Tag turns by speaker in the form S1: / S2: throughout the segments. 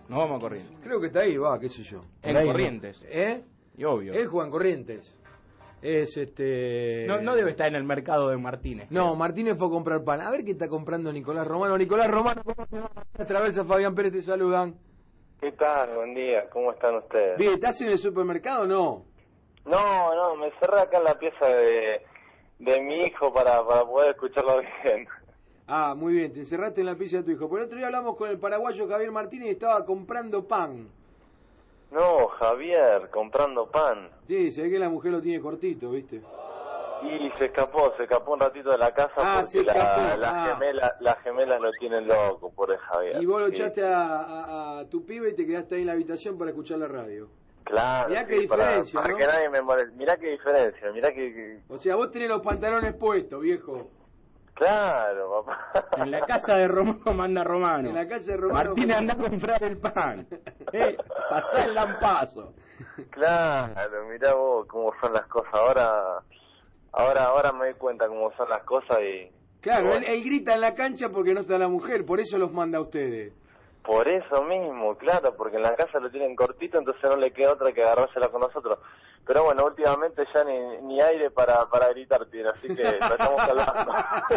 S1: Nos vamos a Corrientes.
S2: Creo que está ahí, va, qué sé yo.
S1: En
S2: ahí,
S1: Corrientes.
S2: ¿no?
S1: Y obvio.
S2: Él juega en Corrientes. Es
S1: No debe estar en el mercado de Martínez.
S2: No, Martínez fue a comprar pan. A ver qué está comprando Nicolás Romano. Nicolás Romano, ¿cómo te va? Traversa Fabián Pérez, te saludan.
S3: ¿Qué tal? Buen día, ¿cómo están ustedes?
S2: Bien, ¿estás en el supermercado o no?
S3: No, me cerré acá en la pieza de mi hijo para poder escucharlo bien.
S2: Ah, muy bien, te encerraste en la pieza de tu hijo. Por el otro día hablamos con el paraguayo Javier Martínez y estaba comprando pan.
S3: No, Javier, comprando pan.
S2: Sí, se ve que la mujer lo tiene cortito, ¿viste?
S3: Y se escapó un ratito de la casa porque las gemelas lo tienen loco, por el Javier.
S2: Y vos lo echaste a tu pibe y te quedaste ahí en la habitación para escuchar la radio.
S3: Claro.
S2: Mirá qué diferencia,
S3: para
S2: ¿no?
S3: que nadie me moleste. Mirá qué diferencia, mirá que...
S2: O sea, vos tenés los pantalones puestos, viejo.
S3: Claro, papá.
S1: En la casa de Romano manda Romano.
S2: En la casa de Romano.
S1: Martínez anda a comprar el pan. Pasá el lampazo.
S3: Claro, mirá vos cómo son las cosas. Ahora me doy cuenta cómo son las cosas y...
S2: Claro,
S3: bueno.
S2: él grita en la cancha porque no está la mujer, por eso los manda a ustedes.
S3: Por eso mismo, claro, porque en la casa lo tienen cortito, entonces no le queda otra que agarrársela con nosotros. Pero bueno, últimamente ya ni aire para gritar tiene, así que lo estamos hablando.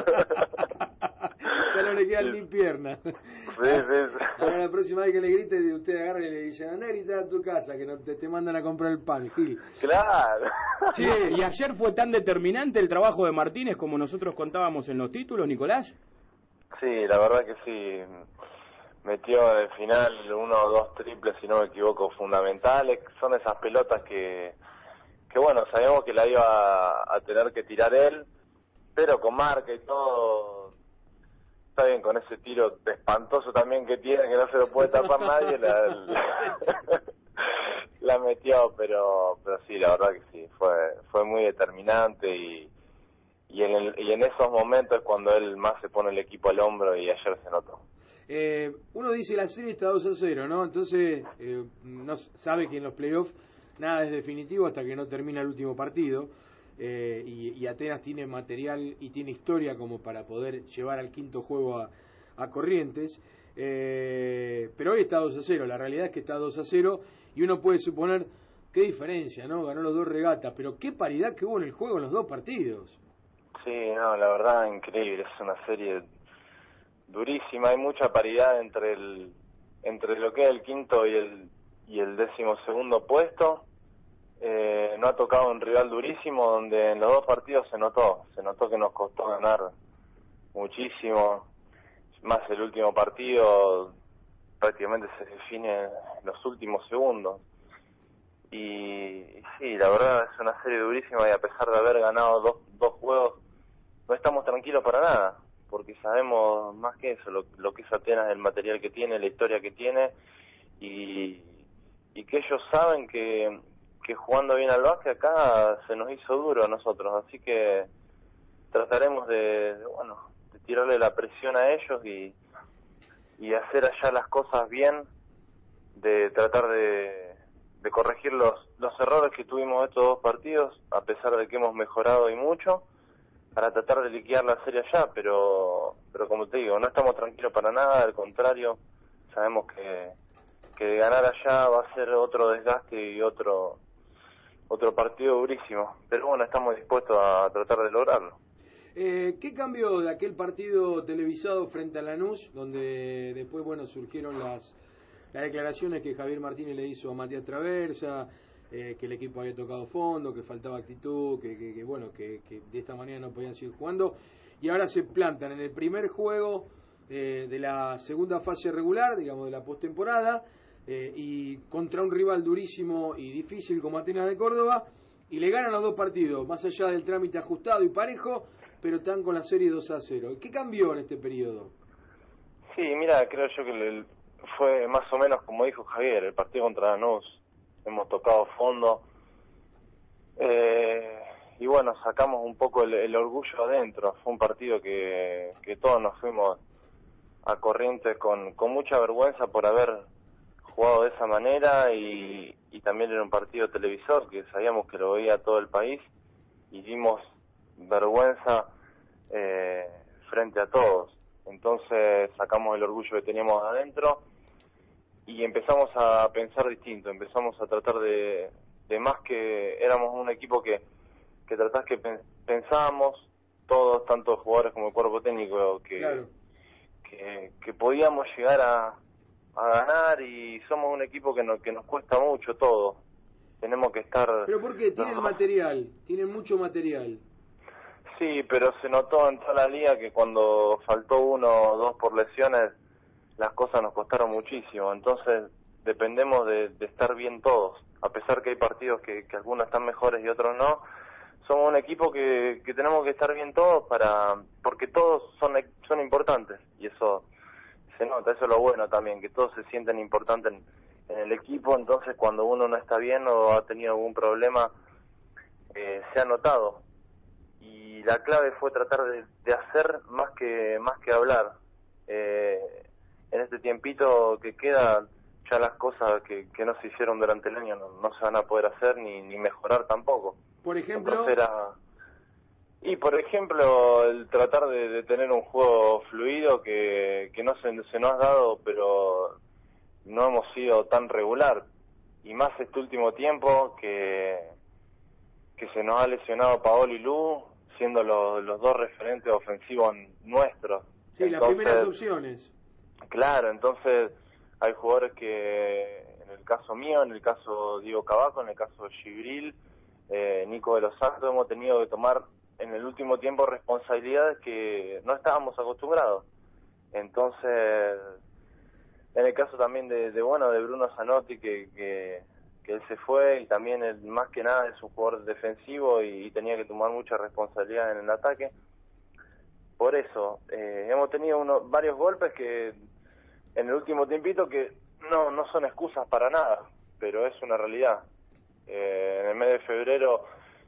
S2: Ya no le quedan ni piernas.
S3: Sí.
S2: Ahora la próxima vez que le grite, usted agarra y le dice, andá a gritar a tu casa, que no te mandan a comprar el pan, Gil.
S3: Claro.
S1: Sí, y ayer fue tan determinante el trabajo de Martínez como nosotros contábamos en los títulos, Nicolás.
S3: Sí, la verdad que sí. Metió en el final 1 o 2 triples, si no me equivoco, fundamentales. Son esas pelotas que bueno, sabemos que la iba a tener que tirar él, pero con marca y todo, está bien, con ese tiro espantoso también que tiene, que no se lo puede tapar nadie, la metió, pero sí, la verdad que sí, fue muy determinante y en esos momentos es cuando él más se pone el equipo al hombro y ayer se notó.
S2: Uno dice la serie está 2-0, ¿no? Entonces, no sabe que en los playoffs nada es definitivo hasta que no termina el último partido. Y Atenas tiene material y tiene historia como para poder llevar al quinto juego a Corrientes. Pero hoy está 2-0, la realidad es que está 2-0 y uno puede suponer qué diferencia, ¿no? Ganó los dos regatas, pero qué paridad que hubo en el juego en los dos partidos.
S3: Sí, no, la verdad increíble, es una serie durísima, hay mucha paridad entre lo que es el quinto y el 12º puesto. No ha tocado un rival durísimo donde en los dos partidos se notó que nos costó ganar muchísimo, más el último partido prácticamente se define en los últimos segundos y sí, la verdad es una serie durísima y a pesar de haber ganado dos juegos no estamos tranquilos para nada, porque sabemos más que eso, lo que es Atenas, el material que tiene, la historia que tiene, y que ellos saben que jugando bien al básquet acá se nos hizo duro a nosotros, así que trataremos de tirarle la presión a ellos y hacer allá las cosas bien, de tratar de corregir los errores que tuvimos estos dos partidos, a pesar de que hemos mejorado y mucho, para tratar de liquidar la serie allá, pero como te digo, no estamos tranquilos para nada, al contrario, sabemos que de ganar allá va a ser otro desgaste y otro partido durísimo, pero bueno, estamos dispuestos a tratar de lograrlo.
S2: ¿Qué cambió de aquel partido televisado frente a Lanús, donde después, surgieron las declaraciones que Javier Martínez le hizo a Matías Traversa, que el equipo había tocado fondo, que faltaba actitud, que de esta manera no podían seguir jugando, y ahora se plantan en el primer juego de la segunda fase regular, digamos de la postemporada, y contra un rival durísimo y difícil como Atenas de Córdoba, y le ganan los dos partidos, más allá del trámite ajustado y parejo, pero están con la serie 2-0. ¿Qué cambió en este periodo?
S3: Sí, mira, creo yo que fue más o menos como dijo Javier, el partido contra Lanús, hemos tocado fondo, y bueno, sacamos un poco el orgullo adentro. Fue un partido que todos nos fuimos a Corrientes con mucha vergüenza por haber jugado de esa manera, y también era un partido televisor que sabíamos que lo veía todo el país, y dimos vergüenza frente a todos. Entonces sacamos el orgullo que teníamos adentro y empezamos a pensar distinto, empezamos a tratar de más, que éramos un equipo que tratás que pensábamos todos, tanto jugadores como el cuerpo técnico, que podíamos llegar a ganar, y somos un equipo que nos cuesta mucho todo. Tenemos que estar...
S2: ¿Pero por qué? Tienen material, tienen mucho material.
S3: Sí, pero se notó en toda la liga que cuando faltó 1 o 2 por lesiones, las cosas nos costaron muchísimo. Entonces dependemos de estar bien todos, a pesar que hay partidos que algunos están mejores y otros no. Somos un equipo que tenemos que estar bien todos, porque todos son importantes, y eso se nota. Eso es lo bueno también, que todos se sienten importantes en el equipo. Entonces cuando uno no está bien o ha tenido algún problema, se ha notado, y la clave fue tratar de hacer más que hablar. En este tiempito que queda, ya las cosas que no se hicieron durante el año no se van a poder hacer ni mejorar tampoco.
S2: Por ejemplo...
S3: por ejemplo, el tratar de tener un juego fluido que no se nos ha dado, pero no hemos sido tan regular, y más este último tiempo que se nos ha lesionado Paolo y Lu, siendo los 2 referentes ofensivos nuestros.
S2: Sí, entonces, las primeras opciones.
S3: Claro, entonces hay jugadores que, en el caso mío, en el caso Diego Cavaco, en el caso de Gibril, Nico de los Santos, hemos tenido que tomar en el último tiempo responsabilidades que no estábamos acostumbrados. Entonces, en el caso también de Bruno Zanotti, que él se fue, y también él, más que nada, es un jugador defensivo y tenía que tomar mucha responsabilidad en el ataque. Por eso hemos tenido varios golpes que en el último tiempito que no son excusas para nada, pero es una realidad. En el mes de febrero,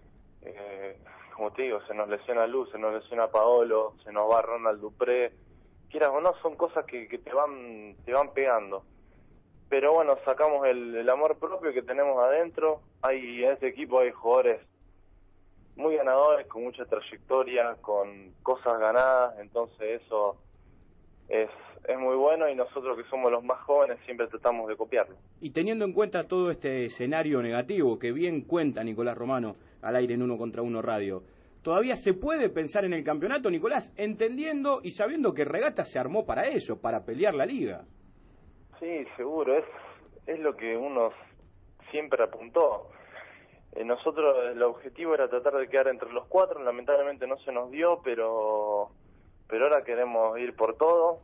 S3: como te digo, se nos lesiona Luz, se nos lesiona Paolo, se nos va Ronald Dupré. Quieras o no, son cosas que te van pegando. Pero bueno, sacamos el amor propio que tenemos adentro. En este equipo hay jugadores muy ganadores, con mucha trayectoria, con cosas ganadas, entonces eso es muy bueno, y nosotros que somos los más jóvenes siempre tratamos de copiarlo.
S1: Y teniendo en cuenta todo este escenario negativo que bien cuenta Nicolás Romano al aire en 1 contra 1 Radio, ¿todavía se puede pensar en el campeonato, Nicolás, entendiendo y sabiendo que Regata se armó para eso, para pelear la liga?
S3: Sí, seguro, es lo que uno siempre apuntó. Nosotros el objetivo era tratar de quedar entre los 4, lamentablemente no se nos dio, pero ahora queremos ir por todo,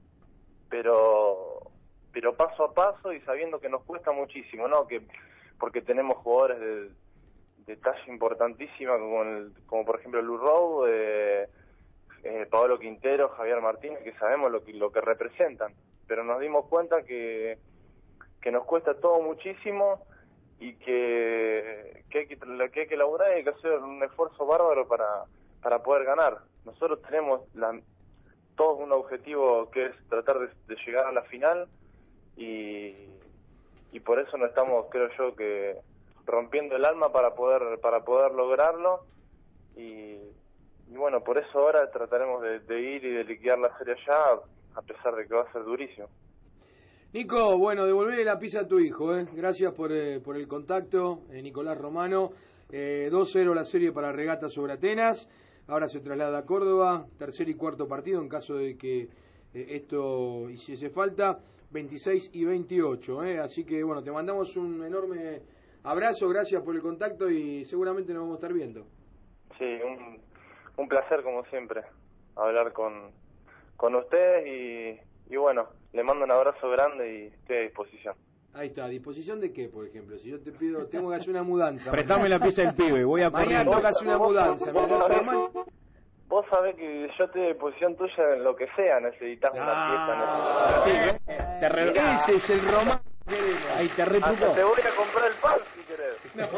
S3: pero paso a paso, y sabiendo que nos cuesta muchísimo, ¿no? Porque tenemos jugadores de talla importantísima, como por ejemplo Lu Rou, Paolo Quintero, Javier Martínez, que sabemos lo que representan, pero nos dimos cuenta que nos cuesta todo muchísimo, y que hay que elaborar, y hay que hacer un esfuerzo bárbaro para poder ganar. Nosotros tenemos todos un objetivo, que es tratar de llegar a la final, y por eso nos estamos, creo yo, que rompiendo el alma para poder lograrlo, y bueno, por eso ahora trataremos de ir y de liquidar la serie allá, a pesar de que va a ser durísimo.
S2: Nico, bueno, devolverle la pizza a tu hijo, Gracias por el contacto, Nicolás Romano. 2-0 la serie para Regata sobre Atenas. Ahora se traslada a Córdoba, tercer y cuarto partido en caso de que esto hiciese falta, 26 y 28. Así que bueno, te mandamos un enorme abrazo, gracias por el contacto, y seguramente nos vamos a estar viendo.
S3: Sí, un placer como siempre hablar con ustedes, y bueno, le mando un abrazo grande y estoy a disposición.
S2: Ahí está, ¿a disposición de qué, por ejemplo? Si yo te pido, tengo que hacer una mudanza.
S1: Prestame la pieza del pibe, voy a
S2: mañana tengo que hacer una mudanza.
S3: Vos sabés que yo estoy a disposición tuya en lo que sea, necesitas una pieza.
S2: Ese es el romano.
S1: Ahí te reputó.
S3: Te voy a comprar el pan si querés.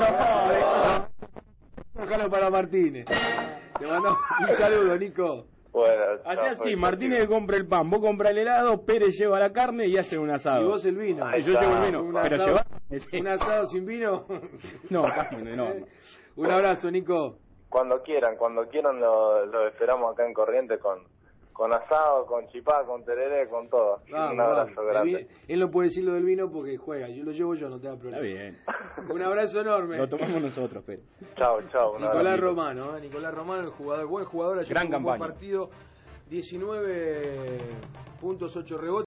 S2: Déjalo para Martínez. Te mando un saludo, Nico.
S3: Bueno,
S1: hacé así, Martínez compra el pan, vos compra el helado, Pérez lleva la carne y hacen un asado.
S2: Y vos el vino.
S1: Yo llevo el vino. Pero lleva...
S2: ¿Un asado sin vino?
S1: No.
S2: Un abrazo, Nico.
S3: Cuando quieran lo esperamos acá en Corrientes con con asado, con chipá, con tereré, con todo. Un abrazo grande.
S2: Él no puede decir lo del vino porque juega, yo lo llevo yo, no te da problema.
S1: Está bien.
S2: Un abrazo enorme.
S1: Lo tomamos nosotros, pero.
S3: Chao.
S2: Nicolás Romano, Nicolás Romano, el jugador, buen jugador,
S1: gran campaña.
S2: Buen partido, 19 puntos, 8 rebotes.